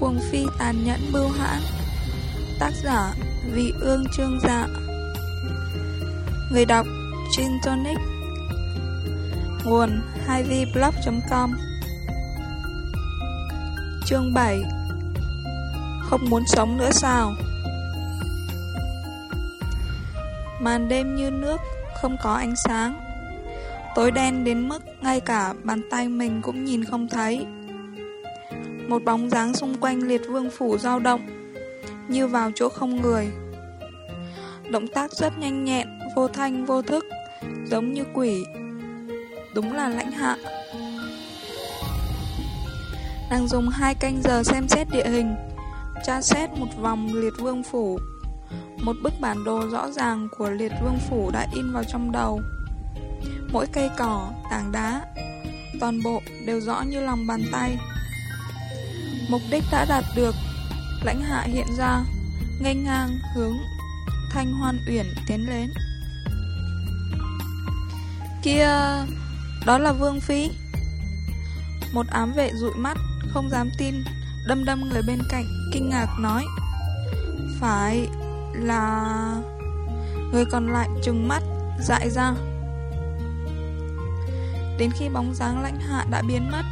Cuồng phi tàn nhẫn bưu hãn. Tác giả Vị Ương Trương Dạ. Người đọc Gin Tonic. Nguồn 2vblog.com. Chương 7. Không muốn sống nữa sao? Màn đêm như nước, không có ánh sáng. Tối đen đến mức ngay cả bàn tay mình cũng nhìn không thấy. Một bóng dáng xung quanh Liệt Vương phủ dao động, như vào chỗ không người. Động tác rất nhanh nhẹn, vô thanh vô thức, giống như quỷ. Đúng là Lãnh Hạ. Nàng dùng 2 canh giờ xem xét địa hình, tra xét một vòng Liệt Vương phủ. Một bức bản đồ rõ ràng của Liệt Vương phủ đã in vào trong đầu. Mỗi cây cỏ, tảng đá, toàn bộ đều rõ như lòng bàn tay. Mục đích đã đạt được. Lãnh Hạ hiện ra, nghênh ngang hướng Thanh Hoan Uyển tiến đến. Kia, đó là Vương phi. Một ám vệ dụi mắt, không dám tin, đâm người bên cạnh, kinh ngạc nói: phải là... Người còn lại trừng mắt, dại ra. Đến khi bóng dáng Lãnh Hạ đã biến mất,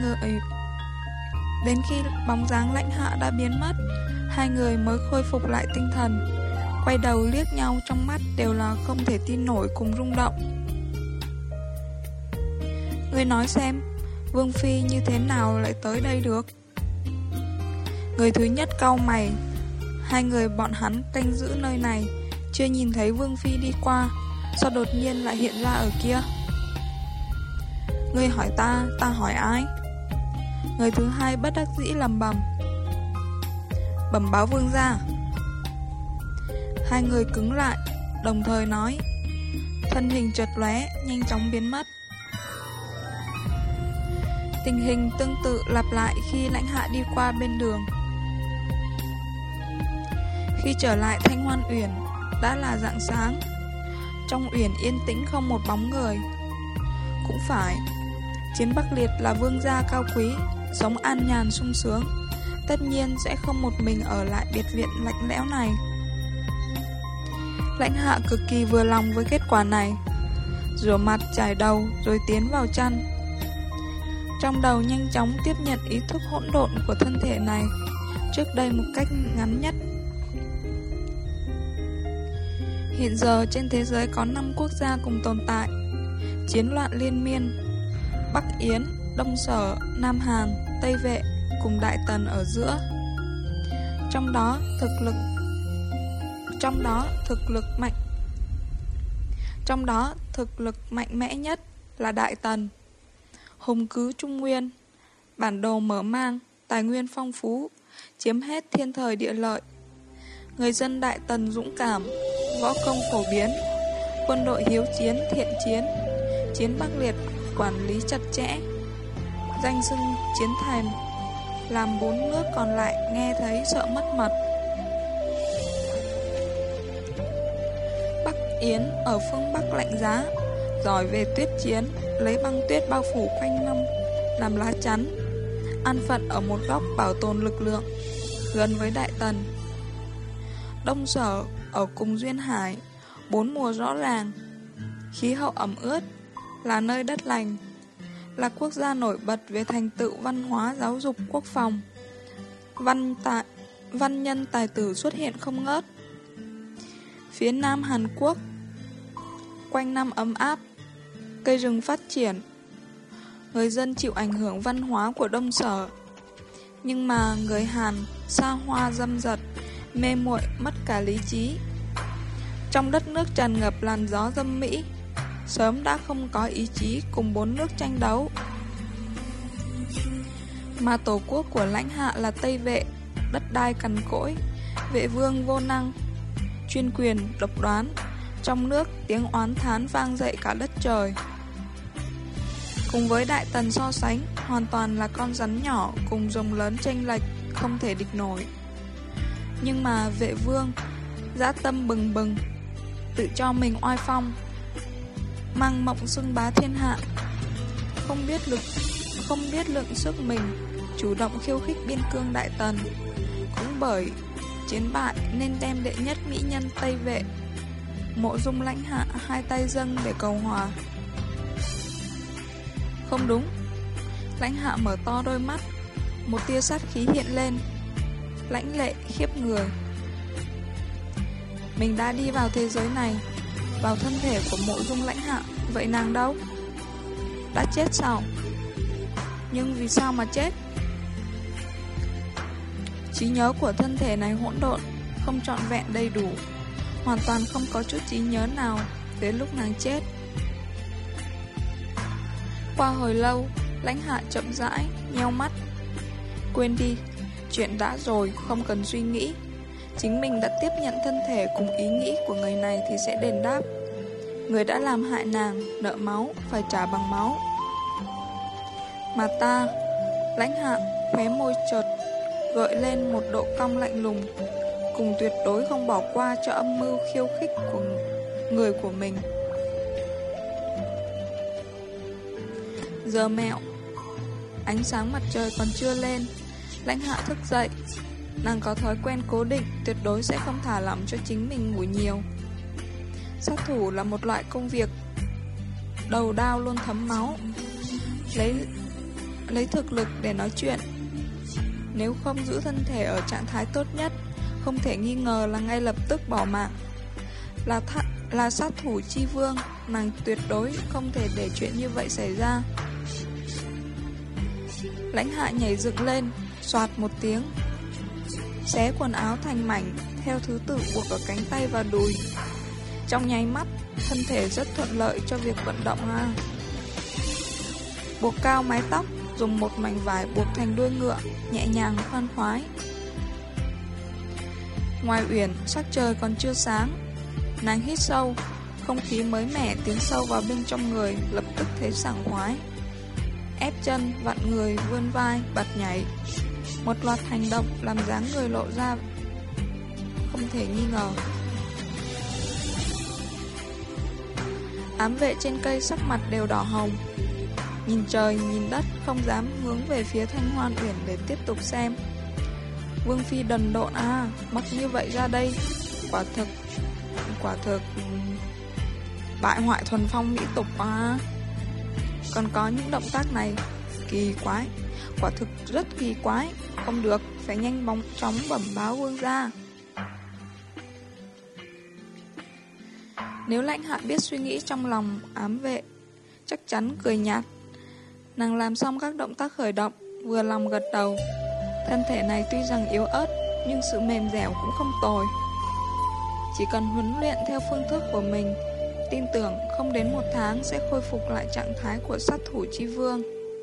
hai người mới khôi phục lại tinh thần, quay đầu liếc nhau, trong mắt đều là không thể tin nổi cùng rung động. Ngươi nói xem, Vương phi như thế nào lại tới đây được? Người thứ nhất cau mày. Hai người bọn hắn canh giữ nơi này, chưa nhìn thấy Vương phi đi qua, sao đột nhiên lại hiện ra ở kia? Ngươi hỏi ta, ta hỏi ai? Người thứ hai bất đắc dĩ lẩm bẩm: bẩm báo vương gia. Hai người cứng lại, đồng thời nói. Thân hình chợt lóe, nhanh chóng biến mất. Tình hình tương tự lặp lại khi Lãnh Hạ đi qua bên đường. Khi trở lại Thanh Hoan Uyển, đã là rạng sáng. Trong uyển yên tĩnh không một bóng người. Cũng phải, Chiến Bắc Liệt là vương gia cao quý, sống an nhàn sung sướng, tất nhiên sẽ không một mình ở lại biệt viện lạnh lẽo này. Lãnh Hạ cực kỳ vừa lòng với kết quả này, rửa mặt chải đầu rồi tiến vào chăn. Trong đầu nhanh chóng tiếp nhận ý thức hỗn độn của thân thể này trước đây một cách ngắn nhất. Hiện giờ trên thế giới có 5 quốc gia cùng tồn tại, chiến loạn liên miên. Bắc Yến, Đông Sở, Nam Hàn, Tây Vệ cùng Đại Tần ở giữa. Trong đó thực lực mạnh mẽ nhất là Đại Tần. Hùng cứ Trung Nguyên, bản đồ mở mang, tài nguyên phong phú, chiếm hết thiên thời địa lợi. Người dân Đại Tần dũng cảm, võ công phổ biến, quân đội hiếu chiến thiện chiến. Chiến Bắc Liệt quản lý chặt chẽ, danh xưng chiến thần, làm 4 nước còn lại nghe thấy sợ mất mật. Bắc Yến ở phương Bắc lạnh giá, giỏi về tuyết chiến, lấy băng tuyết bao phủ quanh năm làm lá chắn, an phận ở một góc bảo tồn lực lượng, gần với Đại Tần. Đông Sở ở cùng duyên hải, 4 mùa rõ ràng, khí hậu ẩm ướt, là nơi đất lành, là quốc gia nổi bật về thành tựu văn hóa, giáo dục, quốc phòng. Văn nhân tài tử xuất hiện không ngớt. Phía Nam Hàn Quốc, quanh năm ấm áp, cây rừng phát triển, người dân chịu ảnh hưởng văn hóa của Đông Sở. Nhưng mà người Hàn xa hoa dâm dật, mê muội mất cả lý trí. Trong đất nước tràn ngập làn gió dâm mỹ, sớm đã không có ý chí cùng 4 nước tranh đấu. Mà tổ quốc của Lãnh Hạ là Tây Vệ, đất đai cằn cỗi, vệ vương vô năng, chuyên quyền độc đoán. Trong nước tiếng oán thán vang dậy cả đất trời. Cùng với Đại Tần so sánh, hoàn toàn là con rắn nhỏ cùng rồng lớn chênh lệch, không thể địch nổi. Nhưng mà vệ vương dã tâm bừng bừng, tự cho mình oai phong, mang mộng xưng bá thiên hạ, không biết lượng sức mình, chủ động khiêu khích biên cương Đại Tần. Cũng bởi chiến bại nên đem đệ nhất mỹ nhân Tây Vệ Mộ Dung Lãnh Hạ hai tay dâng để cầu hòa. Không đúng. Lãnh Hạ mở to đôi mắt, một tia sát khí hiện lên, lãnh lệ khiếp người. Mình đã đi vào thế giới này, vào thân thể của Mộ Dung Lãnh Hạ, vậy nàng đâu? Đã chết sao? Nhưng vì sao mà chết? Trí nhớ của thân thể này hỗn độn, không trọn vẹn đầy đủ, hoàn toàn không có chút trí nhớ nào đến lúc nàng chết. Qua hồi lâu, Lãnh Hạ chậm rãi nheo mắt. Quên đi, chuyện đã rồi, không cần suy nghĩ. Chính mình đã tiếp nhận thân thể cùng ý nghĩ của người này thì sẽ đền đáp. Người đã làm hại nàng, nợ máu, phải trả bằng máu. Mà ta, Lãnh Hạ khóe môi chợt gợi lên một độ cong lạnh lùng, cùng tuyệt đối không bỏ qua cho âm mưu khiêu khích của người của mình. Giờ mẹo, ánh sáng mặt trời còn chưa lên, Lãnh Hạ thức dậy. Nàng có thói quen cố định, tuyệt đối sẽ không thả lỏng cho chính mình ngủ nhiều. Sát thủ là một loại công việc đầu đao luôn thấm máu, lấy thực lực để nói chuyện. Nếu không giữ thân thể ở trạng thái tốt nhất, không thể nghi ngờ là ngay lập tức bỏ mạng. Là sát thủ chi vương, nàng tuyệt đối không thể để chuyện như vậy xảy ra. Lãnh Hạ nhảy dựng lên, xoạt một tiếng, xé quần áo thành mảnh theo thứ tự buộc ở cánh tay và đùi. Trong nháy mắt, thân thể rất thuận lợi cho việc vận động ha. Buộc cao mái tóc, dùng một mảnh vải buộc thành đuôi ngựa, nhẹ nhàng khoan khoái. Ngoài uyển, sắc trời còn chưa sáng. Nàng hít sâu, không khí mới mẻ tiến sâu vào bên trong người, lập tức thấy sảng khoái. Ép chân, vặn người, vươn vai, bật nhảy. Một loạt hành động làm dáng người lộ ra không thể nghi ngờ. Ám vệ trên cây sắc mặt đều đỏ hồng, nhìn trời nhìn đất, không dám hướng về phía Thanh Hoan Uyển để tiếp tục xem. Vương phi đần độn à, mặc như vậy ra đây, quả thực bại hoại thuần phong mỹ tục à. Còn có những động tác này kỳ quái, quả thực rất kỳ quái. Không được, phải nhanh chóng bẩm báo vương gia. Nếu Lãnh Hạ biết suy nghĩ trong lòng ám vệ, chắc chắn cười nhạt. Nàng làm xong các động tác khởi động, vừa lòng gật đầu. Thân thể này tuy rằng yếu ớt, nhưng sự mềm dẻo cũng không tồi. Chỉ cần huấn luyện theo phương thức của mình, tin tưởng không đến 1 tháng sẽ khôi phục lại trạng thái của sát thủ chi vương.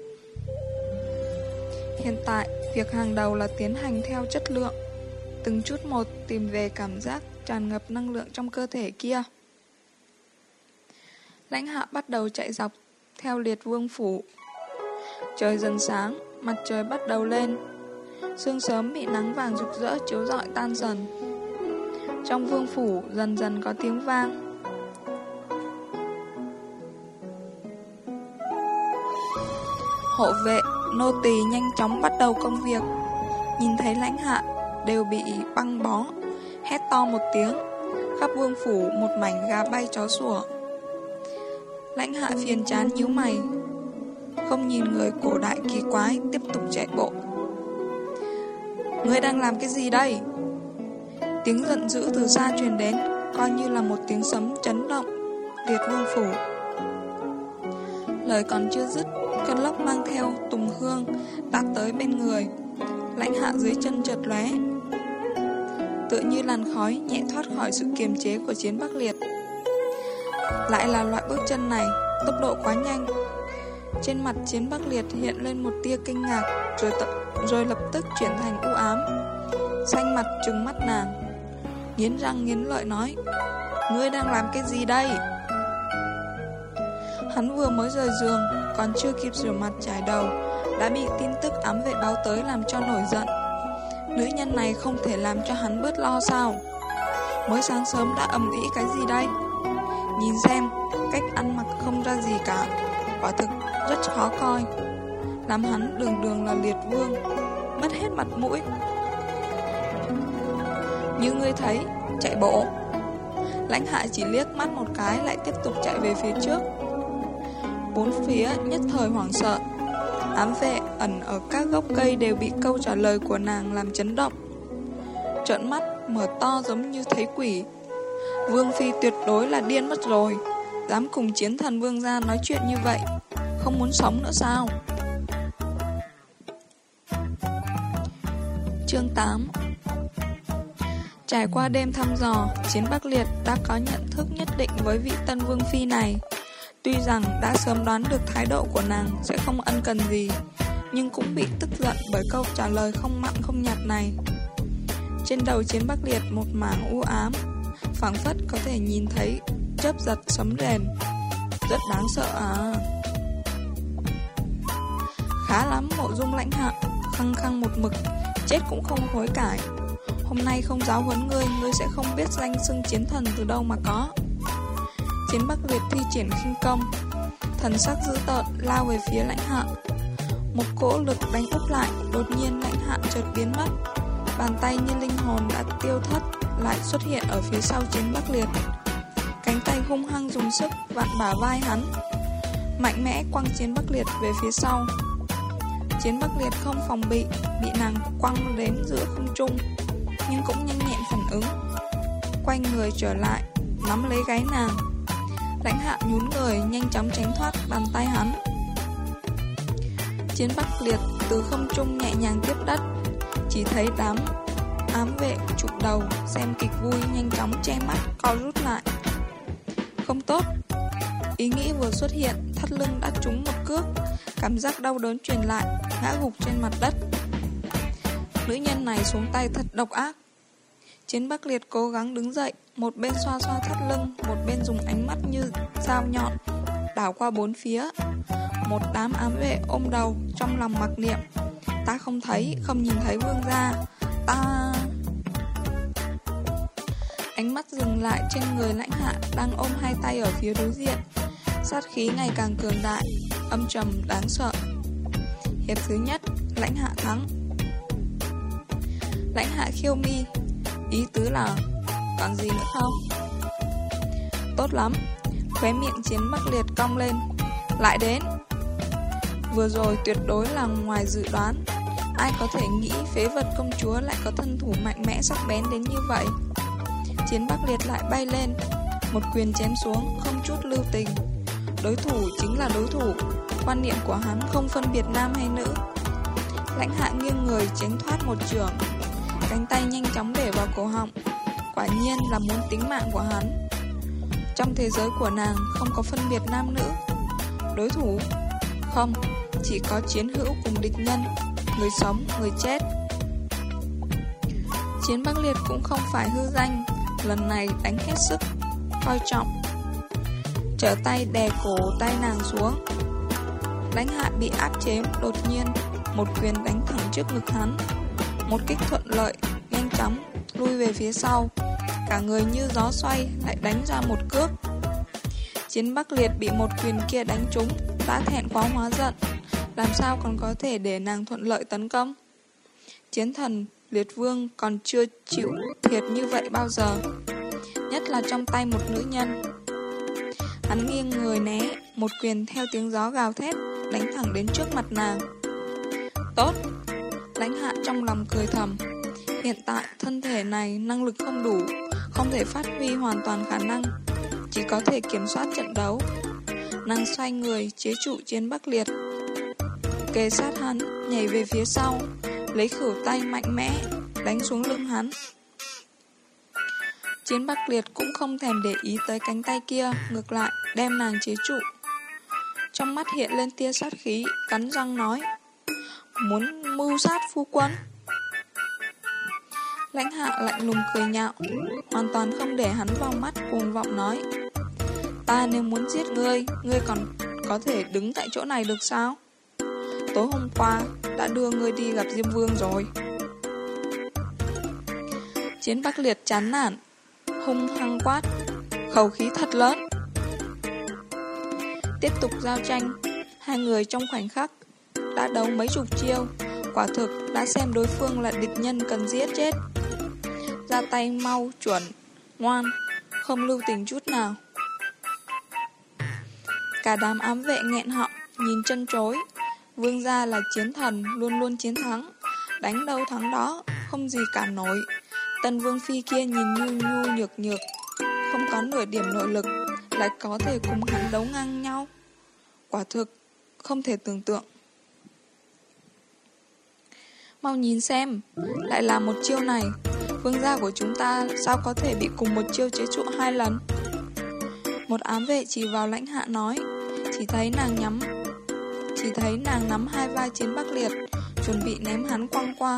Hiện tại, việc hàng đầu là tiến hành theo chất lượng, từng chút một tìm về cảm giác tràn ngập năng lượng trong cơ thể kia. Lãnh Hạ bắt đầu chạy dọc theo Liệt Vương phủ. Trời dần sáng, mặt trời bắt đầu lên. Sương sớm bị nắng vàng rực rỡ chiếu rọi tan dần. Trong vương phủ dần dần có tiếng vang. Hộ vệ, nô tỳ nhanh chóng bắt đầu công việc. Nhìn thấy Lãnh Hạ đều bị băng bó, hét to một tiếng. Khắp vương phủ một mảnh gà bay chó sủa. Lãnh Hạ phiền chán nhíu mày, không nhìn người cổ đại kỳ quái, tiếp tục chạy bộ. Ngươi đang làm cái gì đây? Tiếng giận dữ từ xa truyền đến, coi như là một tiếng sấm chấn động Liệt Vương phủ. Lời còn chưa dứt, cơn lốc mang theo tùng hương tạt tới bên người. Lãnh Hạ dưới chân chợt lóe, tựa như làn khói nhẹ thoát khỏi sự kiềm chế của Chiến Bắc Liệt. Lại là loại bước chân này, tốc độ quá nhanh. Trên mặt Chiến Bắc Liệt hiện lên một tia kinh ngạc, rồi lập tức chuyển thành u ám. Xanh mặt trừng mắt nàng, nghiến răng nghiến lợi nói: Ngươi đang làm cái gì đây? Hắn vừa mới rời giường, còn chưa kịp rửa mặt chải đầu, đã bị tin tức ám vệ báo tới làm cho nổi giận. Nữ nhân này không thể làm cho hắn bớt lo sao? Mới sáng sớm đã ầm ĩ cái gì đây? Nhìn xem, cách ăn mặc không ra gì cả, quả thực rất khó coi. làm hắn đường đường là liệt vương mất hết mặt mũi. Như ngươi thấy, chạy bộ. Lãnh Hạ chỉ liếc mắt một cái lại tiếp tục chạy về phía trước. Bốn phía nhất thời hoảng sợ. Ám vệ ẩn ở các gốc cây đều bị câu trả lời của nàng làm chấn động. Trợn mắt mở to giống như thấy quỷ. Vương phi tuyệt đối là điên mất rồi, dám cùng chiến thần vương gia nói chuyện như vậy. Không muốn sống nữa sao? Chương 8. Trải qua đêm thăm dò, Chiến Bắc Liệt đã có nhận thức nhất định với vị tân vương phi này. Tuy rằng đã sớm đoán được thái độ của nàng sẽ không ân cần gì, nhưng cũng bị tức giận bởi câu trả lời không mặn không nhạt này. Trên đầu Chiến Bắc Liệt một mảng u ám, phảng phất có thể nhìn thấy chớp giật sấm rền. Rất đáng sợ à. Khá lắm Mộ Dung Lãnh Hạ, khăng khăng một mực, chết cũng không hối cải. Hôm nay không giáo huấn ngươi, ngươi sẽ không biết danh xưng chiến thần từ đâu mà có. Chiến Bắc Liệt thi triển khinh công, thần sắc dữ tợn lao về phía Lãnh Hạ. Một cỗ lực đánh úp lại, đột nhiên Lãnh Hạ chợt biến mất. Bàn tay như linh hồn đã tiêu thất lại xuất hiện ở phía sau Chiến Bắc Liệt. Cánh tay hung hăng dùng sức vặn bả vai hắn, mạnh mẽ quăng Chiến Bắc Liệt về phía sau. Chiến Bắc Liệt không phòng bị nàng quăng đến giữa không trung, nhưng cũng nhanh nhẹn phản ứng, quay người trở lại, nắm lấy gáy nàng. Lãnh Hạ nhún người nhanh chóng tránh thoát bàn tay hắn. Chiến Bắc Liệt từ không trung nhẹ nhàng tiếp đất, chỉ thấy đám ám vệ chụp đầu xem kịch vui nhanh chóng che mắt co rút lại. Không tốt. Ý nghĩ vừa xuất hiện, thắt lưng đã trúng một cước, cảm giác đau đớn truyền lại, ngã gục trên mặt đất. Nữ nhân này xuống tay thật độc ác. Chiến Bắc Liệt cố gắng đứng dậy, một bên xoa xoa thắt lưng, một bên dùng ánh mắt như dao nhọn đảo qua bốn phía. Một đám ám vệ ôm đầu, trong lòng mặc niệm: ta không nhìn thấy vương gia, ta... Ánh mắt dừng lại trên người Lãnh Hạ đang ôm hai tay ở phía đối diện. Sát khí ngày càng cường đại, âm trầm đáng sợ. Hiệp thứ nhất, Lãnh Hạ thắng. Lãnh Hạ khiêu mi, ý tứ là còn gì nữa không? Tốt lắm. Khóe miệng Chiến Bắc Liệt cong lên. Lại đến. Vừa rồi tuyệt đối là ngoài dự đoán. Ai có thể nghĩ phế vật công chúa lại có thân thủ mạnh mẽ sắc bén đến như vậy. Chiến Bắc Liệt lại bay lên, một quyền chém xuống không chút lưu tình. Đối thủ chính là đối thủ, quan niệm của hắn không phân biệt nam hay nữ. Lãnh Hạ nghiêng người tránh thoát một chưởng, cánh tay nhanh chóng để vào cổ họng. Quả nhiên là muốn tính mạng của hắn. Trong thế giới của nàng không có phân biệt nam nữ. Đối thủ? Không, chỉ có chiến hữu cùng địch nhân, người sống, người chết. Chiến Bắc Liệt cũng không phải hư danh, lần này đánh hết sức, coi trọng. Trở tay đè cổ tay nàng xuống. Lãnh Hạ bị áp chế đột nhiên, một quyền đánh thẳng trước ngực hắn. Một kích thuận lợi, nhanh chóng lui về phía sau, cả người như gió xoay lại đánh ra một cước. Chiến Bắc Liệt bị một quyền kia đánh trúng, đã thẹn quá hóa giận, làm sao còn có thể để nàng thuận lợi tấn công. Chiến thần Liệt Vương còn chưa chịu thiệt như vậy bao giờ, nhất là trong tay một nữ nhân. Hắn nghiêng người né, một quyền theo tiếng gió gào thét đánh thẳng đến trước mặt nàng. Tốt. Lãnh Hạ trong lòng cười thầm. Hiện tại thân thể này năng lực không đủ, không thể phát huy hoàn toàn khả năng, chỉ có thể kiểm soát trận đấu. Nàng xoay người chế trụ Chiến Bắc Liệt, kề sát hắn, nhảy về phía sau, lấy khuỷu tay mạnh mẽ đánh xuống lưng hắn. Chiến Bắc Liệt cũng không thèm để ý tới cánh tay kia, ngược lại đem nàng chế trụ. Trong mắt hiện lên tia sát khí, cắn răng nói: muốn mưu sát phu quân? Lãnh Hạ lạnh lùng cười nhạo, hoàn toàn không để hắn vào mắt, cuồng vọng nói: ta nếu muốn giết ngươi, ngươi còn có thể đứng tại chỗ này được sao? Tối hôm qua đã đưa ngươi đi gặp Diêm Vương rồi. Chiến Bắc Liệt chán nản, hung hăng quát: khẩu khí thật lớn. Tiếp tục giao tranh, hai người trong khoảnh khắc đã đấu mấy chục chiêu, quả thực đã xem đối phương là địch nhân cần giết chết. Ra tay mau, chuẩn, ngoan, không lưu tình chút nào. Cả đám ám vệ nghẹn họng, nhìn chân chối. Vương gia là chiến thần, luôn luôn chiến thắng, đánh đâu thắng đó, không gì cản nổi. Tân vương phi kia nhìn nhu nhu nhược nhược, không có nửa điểm nội lực, lại có thể cùng hắn đấu ngang nhau. Quả thực không thể tưởng tượng. Mau nhìn xem, lại là một chiêu này. Vương gia của chúng ta sao có thể bị cùng một chiêu chế trụ 2 lần? Một ám vệ chỉ vào Lãnh Hạ nói. Chỉ thấy nàng nắm 2 vai Chiến Bắc Liệt, chuẩn bị ném hắn quăng qua.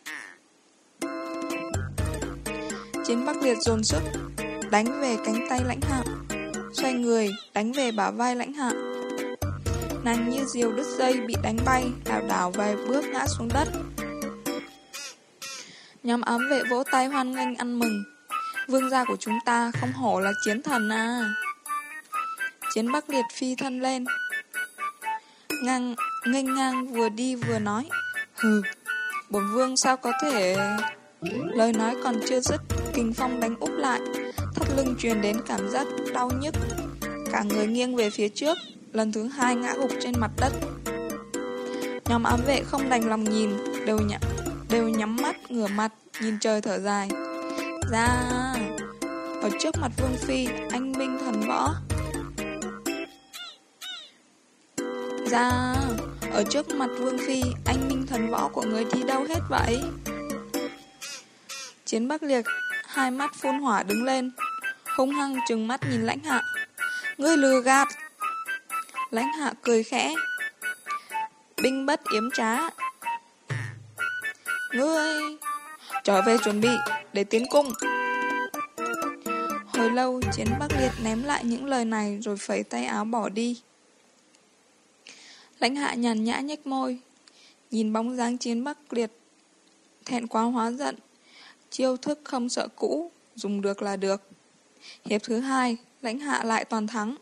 Chiến Bắc Liệt dồn sức đánh về cánh tay Lãnh Hạ, xoay người đánh về bả vai Lãnh Hạ. Nàng như diều đứt dây bị đánh bay, lảo đảo vài bước ngã xuống đất. Nhóm ám vệ vỗ tay hoan nghênh ăn mừng. Vương gia của chúng ta không hổ là chiến thần à. Chiến Bắc Liệt phi thân lên, nghênh ngang vừa đi vừa nói. Hừ, bổn vương sao có thể... Lời nói còn chưa dứt, kình phong đánh úp lại, thắt lưng truyền đến cảm giác đau nhức. Cả người nghiêng về phía trước, lần thứ 2 ngã gục trên mặt đất. Nhóm ám vệ không đành lòng nhìn, đều nhắm mắt, ngửa mặt, nhìn trời thở dài. Ra, ở trước mặt vương phi, anh minh thần võ. Ra, ở trước mặt vương phi, anh minh thần võ của người đi đâu hết vậy? Chiến Bắc Liệt 2 mắt phun hỏa đứng lên, hung hăng trừng mắt nhìn Lãnh Hạ. Ngươi lừa gạt. Lãnh Hạ cười khẽ. Binh bất yếm trá. Ngươi trở về chuẩn bị để tiến cung. Hồi lâu Chiến Bắc Liệt ném lại những lời này rồi phẩy tay áo bỏ đi. Lãnh Hạ nhàn nhã nhếch môi, nhìn bóng dáng Chiến Bắc Liệt, thẹn quá hóa giận. Chiêu thức không sợ cũ, dùng được là được. Hiệp thứ 2, Lãnh Hạ lại toàn thắng.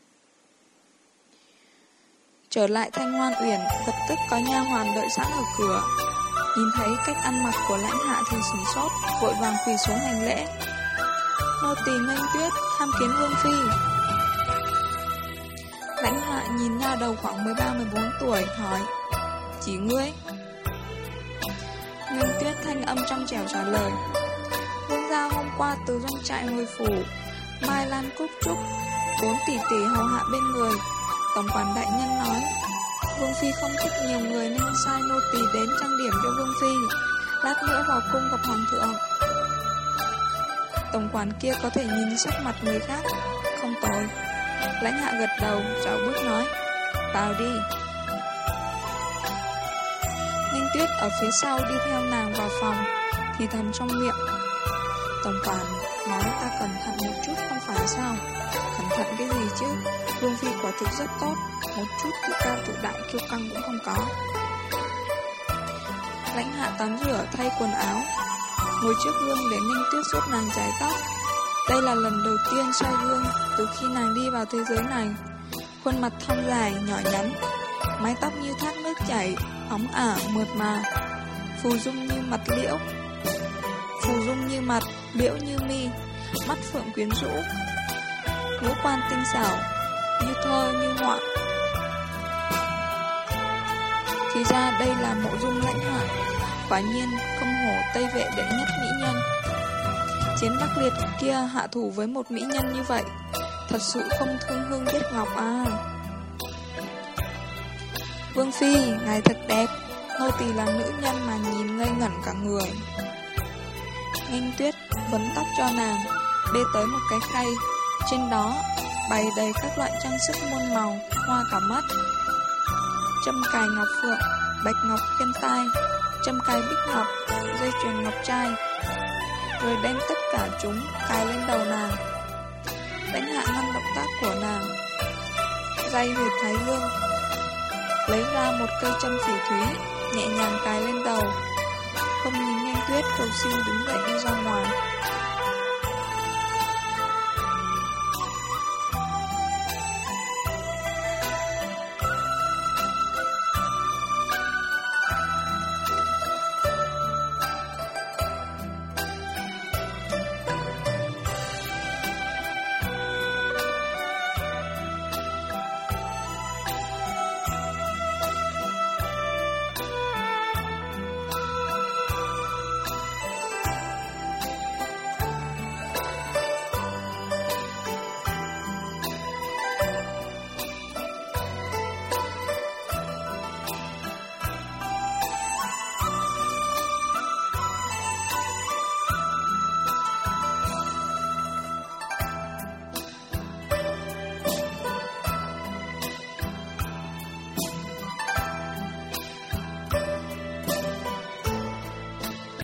Trở lại Thanh Hoan Uyển, lập tức có nha hoàn đợi sẵn ở cửa. Nhìn thấy cách ăn mặc của Lãnh Hạ thì sửng sốt, vội vàng quỳ xuống hành lễ. Nô tỳ nghênh tuyết tham kiến vương phi. Lãnh Hạ nhìn nha đầu khoảng 13-14 tuổi hỏi. Chỉ ngươi? Nghênh tuyết thanh âm trong trẻo trả lời. Vương gia hôm qua từ doanh trại hồi phủ, Mai Lan Cúc Trúc 4 tỷ tỷ hầu hạ bên người. Tổng quản đại nhân nói vương phi không thích nhiều người nên sai nô tỳ đến trang điểm cho vương phi, lát nữa vào cung gặp hoàng thượng. Tổng quản kia có thể nhìn sắc mặt người khác, không tồi. Lãnh Hạ gật đầu, dạo bước nói. Vào đi. Ninh Tuyết ở phía sau đi theo nàng vào phòng, thì thầm trong miệng. Tổng quản nói ta cẩn thận một chút không phải sao? Cẩn thận cái gì chứ? Vương phi quả thực rất tốt, một chút tự cao tự đại kiêu căng cũng không có. Lãnh Hạ tắm rửa thay quần áo, ngồi trước gương để Ninh Tuyết giúp nàng chải tóc. Đây là lần đầu tiên soi gương từ khi nàng đi vào thế giới này. Khuôn mặt thon dài, nhỏ nhắn, mái tóc như thác nước chảy, óng ả, mượt mà, phù dung như mặt, liễu như mi, mắt phượng quyến rũ, ngũ quan tinh xảo, như thơ như họa. Thì ra đây là mộ dung Lãnh Hạ, quả nhiên không hổ Tây Vệ đệ nhất mỹ nhân. Chiến Bắc Liệt kia hạ thủ với một mỹ nhân như vậy, thật sự không thương hương biết ngọc à. Vương phi, ngài thật đẹp, nô tỳ là nữ nhân mà nhìn ngây ngẩn cả người. Nghênh Tuyết vấn tóc cho nàng, bê tới một cái khay, trên đó bày đầy các loại trang sức muôn màu, hoa cả mắt. Châm cài ngọc phượng, bạch ngọc khiên tai, châm cài bích ngọc, dây chuyền ngọc trai, rồi đem tất cả chúng cài lên đầu nàng. Lãnh Hạ ngăn động tác của nàng, day huyệt thái dương, lấy ra một cây châm phỉ thúy, nhẹ nhàng cài lên đầu, không nhìn Nghênh Tuyết cầu xin đứng dậy đi ra ngoài.